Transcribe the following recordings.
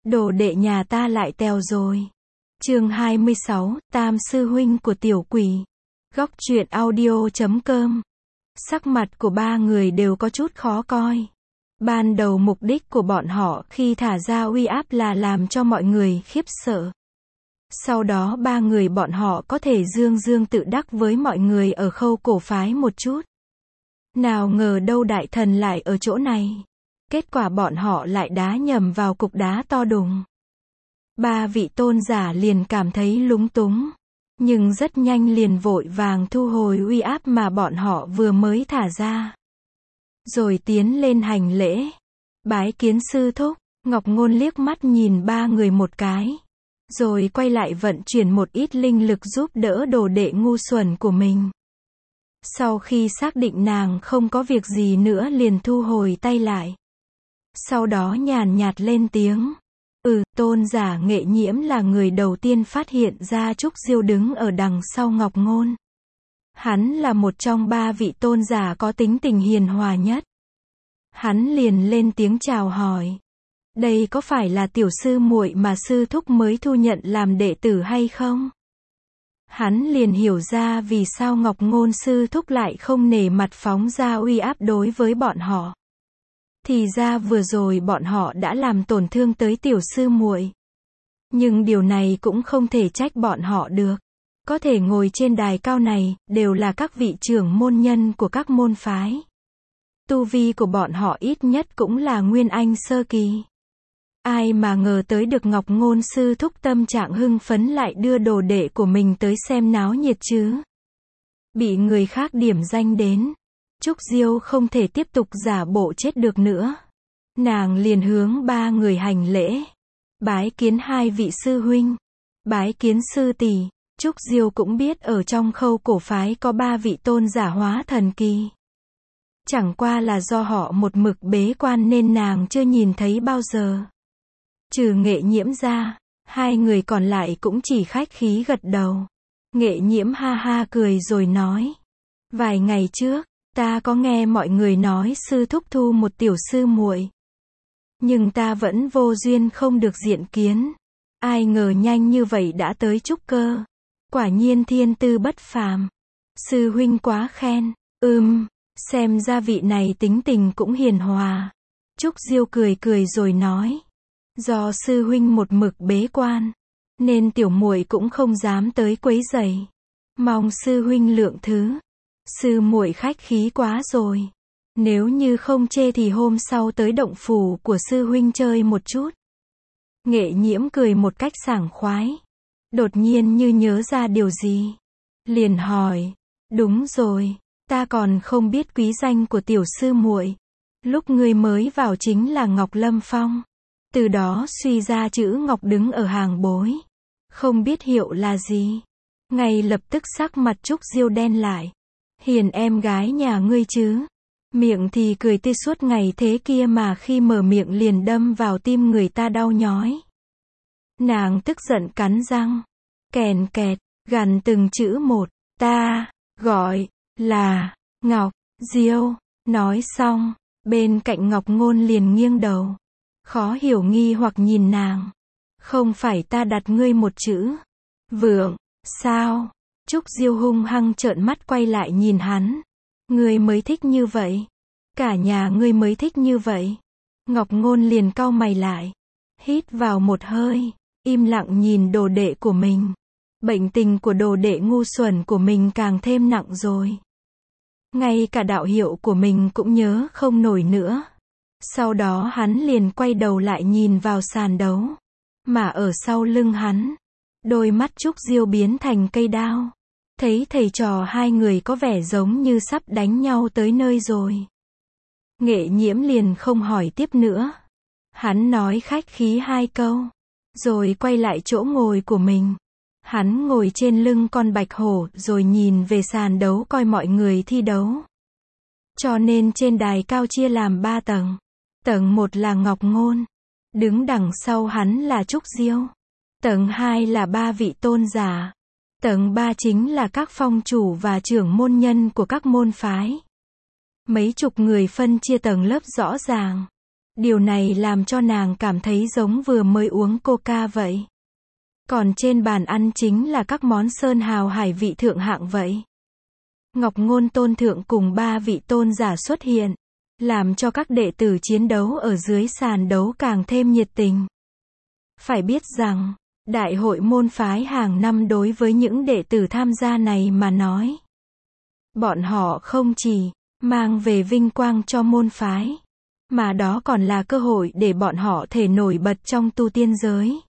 Đồ đệ nhà ta lại tèo rồi. Chương 26, Tam sư huynh của tiểu quỷ. Góc truyện audio.com. Sắc mặt của ba người đều có chút khó coi. Ban đầu mục đích của bọn họ khi thả ra uy áp là làm cho mọi người khiếp sợ. Sau đó ba người bọn họ có thể dương dương tự đắc với mọi người ở Khâu cổ phái một chút. Nào ngờ đâu đại thần lại ở chỗ này. Kết quả bọn họ lại đá nhầm vào cục đá to đùng. Ba vị tôn giả liền cảm thấy lúng túng. Nhưng rất nhanh liền vội vàng thu hồi uy áp mà bọn họ vừa mới thả ra. Rồi tiến lên hành lễ. Bái kiến sư thúc. Ngọc Ngôn liếc mắt nhìn ba người một cái. Rồi quay lại vận chuyển một ít linh lực giúp đỡ đồ đệ ngu xuẩn của mình. Sau khi xác định nàng không có việc gì nữa liền thu hồi tay lại. Sau đó nhàn nhạt lên tiếng. Tôn giả Nghệ Nhiễm là người đầu tiên phát hiện ra Trúc Diêu đứng ở đằng sau Ngọc Ngôn. Hắn là một trong ba vị tôn giả có tính tình hiền hòa nhất. Hắn liền lên tiếng chào hỏi. Đây có phải là tiểu sư muội mà sư thúc mới thu nhận làm đệ tử hay không? Hắn liền hiểu ra vì sao Ngọc Ngôn sư thúc lại không nể mặt phóng ra uy áp đối với bọn họ. Thì ra vừa rồi bọn họ đã làm tổn thương tới tiểu sư muội. Nhưng điều này cũng không thể trách bọn họ được. Có thể ngồi trên đài cao này, đều là các vị trưởng môn nhân của các môn phái. Tu vi của bọn họ ít nhất cũng là Nguyên Anh sơ kỳ. Ai mà ngờ tới được Ngọc Ngôn sư thúc tâm trạng hưng phấn lại đưa đồ đệ của mình tới xem náo nhiệt chứ. Bị người khác điểm danh đến. Trúc Diêu không thể tiếp tục giả bộ chết được nữa. Nàng liền hướng ba người hành lễ. Bái kiến hai vị sư huynh. Bái kiến sư tỷ. Trúc Diêu cũng biết ở trong Khâu cổ phái có ba vị tôn giả hóa thần kỳ. Chẳng qua là do họ một mực bế quan nên nàng chưa nhìn thấy bao giờ. Trừ Nghệ Nhiễm ra, hai người còn lại cũng chỉ khách khí gật đầu. Nghệ Nhiễm ha ha cười rồi nói. Vài ngày trước, ta có nghe mọi người nói sư thúc thu một tiểu sư muội. Nhưng ta vẫn vô duyên không được diện kiến. Ai ngờ nhanh như vậy đã tới trúc cơ. Quả nhiên thiên tư bất phàm. Sư huynh quá khen. Xem ra vị này tính tình cũng hiền hòa. Trúc Diêu cười cười rồi nói. Do sư huynh một mực bế quan, nên tiểu muội cũng không dám tới quấy rầy. Mong sư huynh lượng thứ. Sư muội khách khí quá rồi. Nếu như không chê thì hôm sau tới động phủ của sư huynh chơi một chút. Nghệ Nhiễm cười một cách sảng khoái. Đột nhiên như nhớ ra điều gì. Liền hỏi. Đúng rồi, ta còn không biết quý danh của tiểu sư muội. Lúc ngươi mới vào chính là Ngọc Lâm Phong. Từ đó suy ra chữ Ngọc đứng ở hàng bối. Không biết hiệu là gì. Ngay lập tức sắc mặt Trúc Diêu đen lại. Hiền em gái nhà ngươi chứ. Miệng thì cười tươi suốt ngày thế kia mà khi mở miệng liền đâm vào tim người ta đau nhói. Nàng tức giận cắn răng. Kèn kẹt, gằn từng chữ một. Ta, gọi, là, Ngọc, Diêu. Nói xong, bên cạnh Ngọc Ngôn liền nghiêng đầu. Khó hiểu nghi hoặc nhìn nàng. Không phải ta đặt ngươi một chữ. Vượng, sao? Trúc Diêu hung hăng trợn mắt quay lại nhìn hắn. Ngươi mới thích như vậy. Cả nhà ngươi mới thích như vậy. Ngọc Ngôn liền cau mày lại. Hít vào một hơi. Im lặng nhìn đồ đệ của mình. Bệnh tình của đồ đệ ngu xuẩn của mình càng thêm nặng rồi. Ngay cả đạo hiệu của mình cũng nhớ không nổi nữa. Sau đó hắn liền quay đầu lại nhìn vào sàn đấu. Mà ở sau lưng hắn, đôi mắt Trúc Diêu biến thành cây đao. Thấy thầy trò hai người có vẻ giống như sắp đánh nhau tới nơi rồi. Nghệ Nhiễm liền không hỏi tiếp nữa. Hắn nói khách khí hai câu. Rồi quay lại chỗ ngồi của mình. Hắn ngồi trên lưng con bạch hổ rồi nhìn về sàn đấu coi mọi người thi đấu. Cho nên trên đài cao chia làm 3 tầng. Tầng 1 là Ngọc Ngôn. Đứng đằng sau hắn là Trúc Diêu. Tầng 2 là 3 vị tôn giả. Tầng 3 chính là các phong chủ và trưởng môn nhân của các môn phái. Mấy chục người phân chia tầng lớp rõ ràng. Điều này làm cho nàng cảm thấy giống vừa mới uống coca vậy. Còn trên bàn ăn chính là các món sơn hào hải vị thượng hạng vậy. Ngọc Ngôn Tôn Thượng cùng 3 vị tôn giả xuất hiện, làm cho các đệ tử chiến đấu ở dưới sàn đấu càng thêm nhiệt tình. Phải biết rằng, đại hội môn phái hàng năm đối với những đệ tử tham gia này mà nói, bọn họ không chỉ mang về vinh quang cho môn phái, mà đó còn là cơ hội để bọn họ thể nổi bật trong tu tiên giới.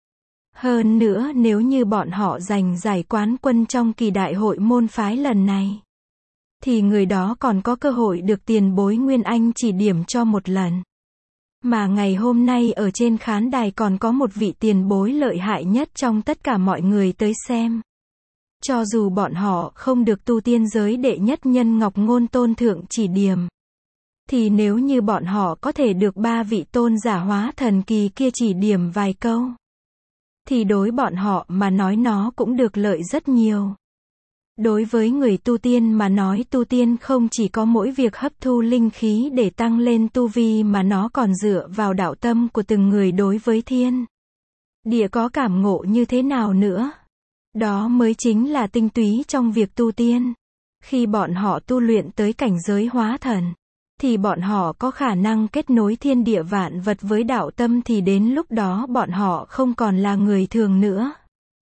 Hơn nữa nếu như bọn họ giành giải quán quân trong kỳ đại hội môn phái lần này, thì người đó còn có cơ hội được tiền bối Nguyên Anh chỉ điểm cho một lần. Mà ngày hôm nay ở trên khán đài còn có một vị tiền bối lợi hại nhất trong tất cả mọi người tới xem. Cho dù bọn họ không được tu tiên giới đệ nhất nhân Ngọc Ngôn Tôn Thượng chỉ điểm, thì nếu như bọn họ có thể được 3 vị tôn giả hóa thần kỳ kia chỉ điểm vài câu, thì đối bọn họ mà nói nó cũng được lợi rất nhiều. Đối với người tu tiên mà nói, tu tiên không chỉ có mỗi việc hấp thu linh khí để tăng lên tu vi mà nó còn dựa vào đạo tâm của từng người đối với thiên địa có cảm ngộ như thế nào nữa. Đó mới chính là tinh túy trong việc tu tiên. Khi bọn họ tu luyện tới cảnh giới hóa thần, thì bọn họ có khả năng kết nối thiên địa vạn vật với đạo tâm, thì đến lúc đó bọn họ không còn là người thường nữa.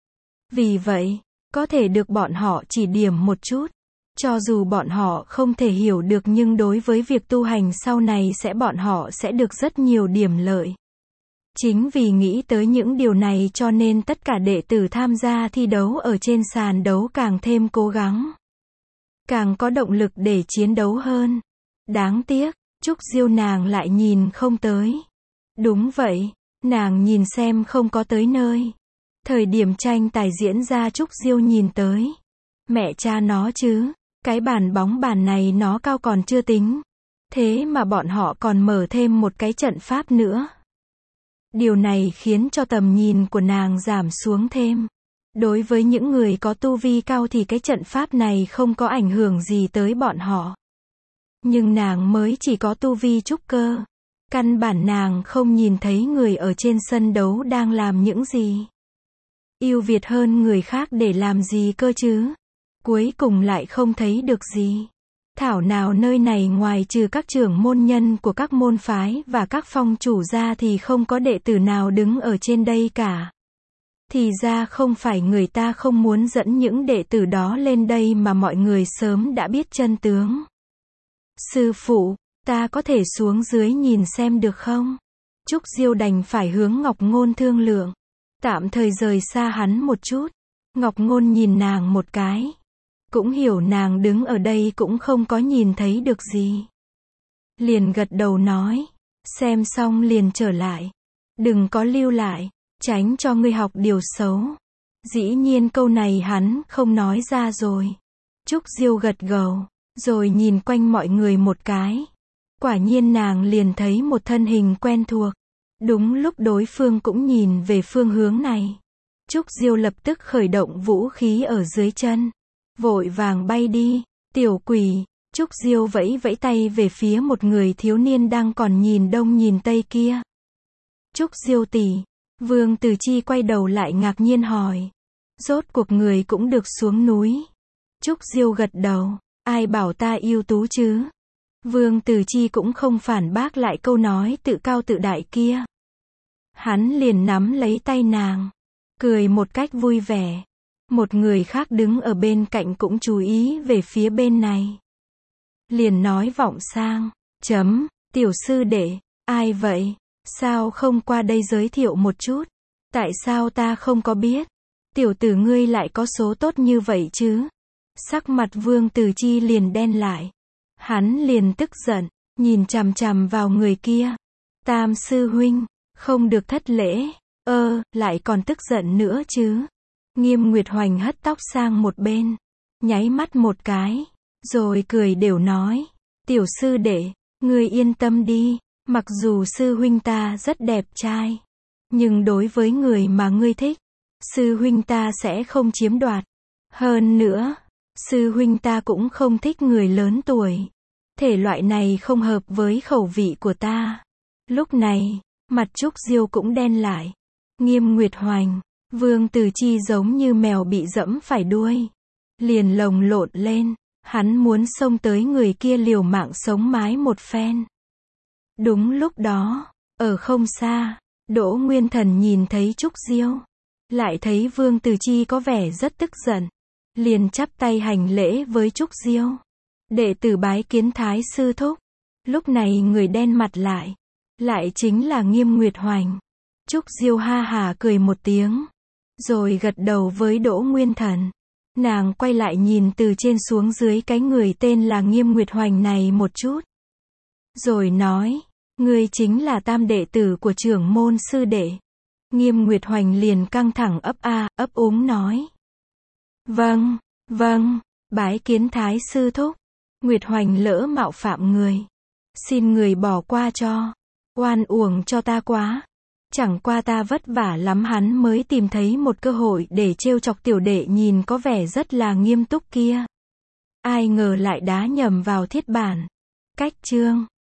Vì vậy, có thể được bọn họ chỉ điểm một chút, cho dù bọn họ không thể hiểu được, nhưng đối với việc tu hành sau này bọn họ sẽ được rất nhiều điểm lợi. Chính vì nghĩ tới những điều này cho nên tất cả đệ tử tham gia thi đấu ở trên sàn đấu càng thêm cố gắng, càng có động lực để chiến đấu hơn. Đáng tiếc, Trúc Diêu nàng lại nhìn không tới. Đúng vậy, nàng nhìn xem không có tới nơi. Thời điểm tranh tài diễn ra Trúc Diêu nhìn tới. Mẹ cha nó chứ, cái bàn bóng bàn này nó cao còn chưa tính. Thế mà bọn họ còn mở thêm một cái trận pháp nữa. Điều này khiến cho tầm nhìn của nàng giảm xuống thêm. Đối với những người có tu vi cao thì cái trận pháp này không có ảnh hưởng gì tới bọn họ. Nhưng nàng mới chỉ có tu vi trúc cơ. Căn bản nàng không nhìn thấy người ở trên sân đấu đang làm những gì. Ưu việt hơn người khác để làm gì cơ chứ? Cuối cùng lại không thấy được gì. Thảo nào nơi này ngoài trừ các trưởng môn nhân của các môn phái và các phong chủ ra thì không có đệ tử nào đứng ở trên đây cả. Thì ra không phải người ta không muốn dẫn những đệ tử đó lên đây mà mọi người sớm đã biết chân tướng. Sư phụ, ta có thể xuống dưới nhìn xem được không? Trúc Diêu đành phải hướng Ngọc Ngôn thương lượng. Tạm thời rời xa hắn một chút. Ngọc Ngôn nhìn nàng một cái. Cũng hiểu nàng đứng ở đây cũng không có nhìn thấy được gì. Liền gật đầu nói. Xem xong liền trở lại. Đừng có lưu lại. Tránh cho ngươi học điều xấu. Dĩ nhiên câu này hắn không nói ra rồi. Trúc Diêu gật gđầu. Rồi nhìn quanh mọi người một cái. Quả nhiên nàng liền thấy một thân hình quen thuộc. Đúng lúc đối phương cũng nhìn về phương hướng này. Trúc Diêu lập tức khởi động vũ khí ở dưới chân. Vội vàng bay đi. Tiểu quỷ. Trúc Diêu vẫy vẫy tay về phía một người thiếu niên đang còn nhìn đông nhìn tây kia. Trúc Diêu tỷ. Vương Từ Chi quay đầu lại ngạc nhiên hỏi. Rốt cuộc người cũng được xuống núi. Trúc Diêu gật đầu. Ai bảo ta ưu tú chứ? Vương Từ Chi cũng không phản bác lại câu nói tự cao tự đại kia. Hắn liền nắm lấy tay nàng, cười một cách vui vẻ. Một người khác đứng ở bên cạnh cũng chú ý về phía bên này. Liền nói vọng sang, tiểu sư đệ, ai vậy? Sao không qua đây giới thiệu một chút? Tại sao ta không có biết? Tiểu tử ngươi lại có số tốt như vậy chứ? Sắc mặt Vương Từ Chi liền đen lại. Hắn liền tức giận, nhìn chằm chằm vào người kia. Tam sư huynh, không được thất lễ. Lại còn tức giận nữa chứ? Nghiêm Nguyệt Hoành hất tóc sang một bên, nháy mắt một cái, rồi cười đều nói. Tiểu sư đệ, ngươi yên tâm đi, mặc dù sư huynh ta rất đẹp trai, nhưng đối với người mà ngươi thích, sư huynh ta sẽ không chiếm đoạt. Hơn nữa, sư huynh ta cũng không thích người lớn tuổi. Thể loại này không hợp với khẩu vị của ta. Lúc này, mặt Trúc Diêu cũng đen lại. Nghiêm Nguyệt Hoành, Vương Từ Chi giống như mèo bị dẫm phải đuôi. Liền lồng lộn lên, hắn muốn xông tới người kia liều mạng sống mái một phen. Đúng lúc đó, ở không xa, Đỗ Nguyên Thần nhìn thấy Trúc Diêu. Lại thấy Vương Từ Chi có vẻ rất tức giận. Liền chắp tay hành lễ với Trúc Diêu. Đệ tử bái kiến Thái sư thúc. Lúc này người đen mặt lại. Lại chính là Nghiêm Nguyệt Hoành. Trúc Diêu ha hà cười một tiếng. Rồi gật đầu với Đỗ Nguyên Thần. Nàng quay lại nhìn từ trên xuống dưới cái người tên là Nghiêm Nguyệt Hoành này một chút. Rồi nói, ngươi chính là tam đệ tử của trưởng môn sư đệ. Nghiêm Nguyệt Hoành liền căng thẳng ấp úng nói. Vâng, vâng, bái kiến Thái sư thúc. Nguyệt Hoành lỡ mạo phạm người. Xin người bỏ qua cho. Oan uổng cho ta quá. Chẳng qua ta vất vả lắm hắn mới tìm thấy một cơ hội để trêu chọc tiểu đệ nhìn có vẻ rất là nghiêm túc kia. Ai ngờ lại đá nhầm vào thiết bản. Cách chương